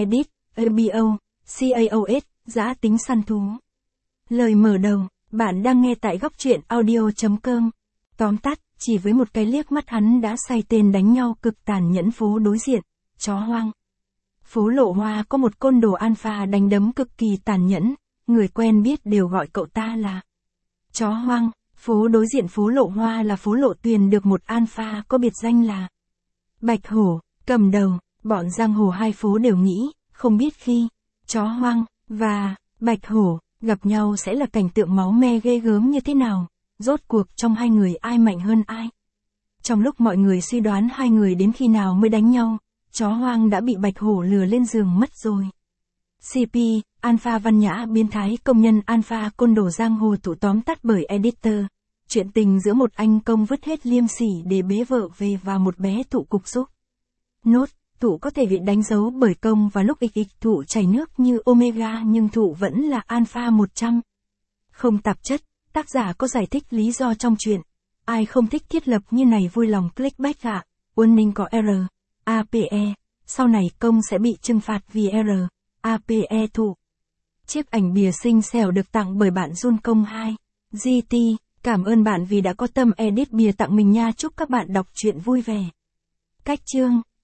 Edit, ABO, CAOS, giã tính săn thú. Lời mở đầu, bạn đang nghe tại góc truyện audio.com. Tóm tắt, chỉ với một cái liếc mắt hắn đã say tên đánh nhau cực tàn nhẫn phố đối diện, chó hoang. Phố Lộ Hoa có một côn đồ alpha đánh đấm cực kỳ tàn nhẫn, người quen biết đều gọi cậu ta là chó hoang. Phố đối diện phố Lộ Hoa là phố Lộ Tuyền được một alpha có biệt danh là Bạch Hổ, cầm đầu. Bọn giang hồ hai phố đều nghĩ, không biết khi chó hoang và Bạch Hổ gặp nhau sẽ là cảnh tượng máu me ghê gớm như thế nào, rốt cuộc trong hai người ai mạnh hơn ai. Trong lúc mọi người suy đoán hai người đến khi nào mới đánh nhau, chó hoang đã bị Bạch Hổ lừa lên giường mất rồi. CP, Alpha văn nhã biến thái công nhân Alpha côn đồ giang hồ tụ tóm tắt bởi editor. Chuyện tình giữa một anh công vứt hết liêm sỉ để bế vợ về và một bé thụ cục xúc. Nốt, thụ có thể bị đánh dấu bởi công và lúc XX thụ chảy nước như Omega nhưng thụ vẫn là Alpha 100. Không tạp chất, tác giả có giải thích lý do trong chuyện. Ai không thích thiết lập như này vui lòng clickback ạ. Warning có error. APE. Sau này công sẽ bị trừng phạt vì error. APE thụ. Chiếc ảnh bìa xinh xẻo được tặng bởi bạn Jun Công 2. GT. Cảm ơn bạn vì đã có tâm edit bìa tặng mình nha. Chúc các bạn đọc truyện vui vẻ. Cách chương.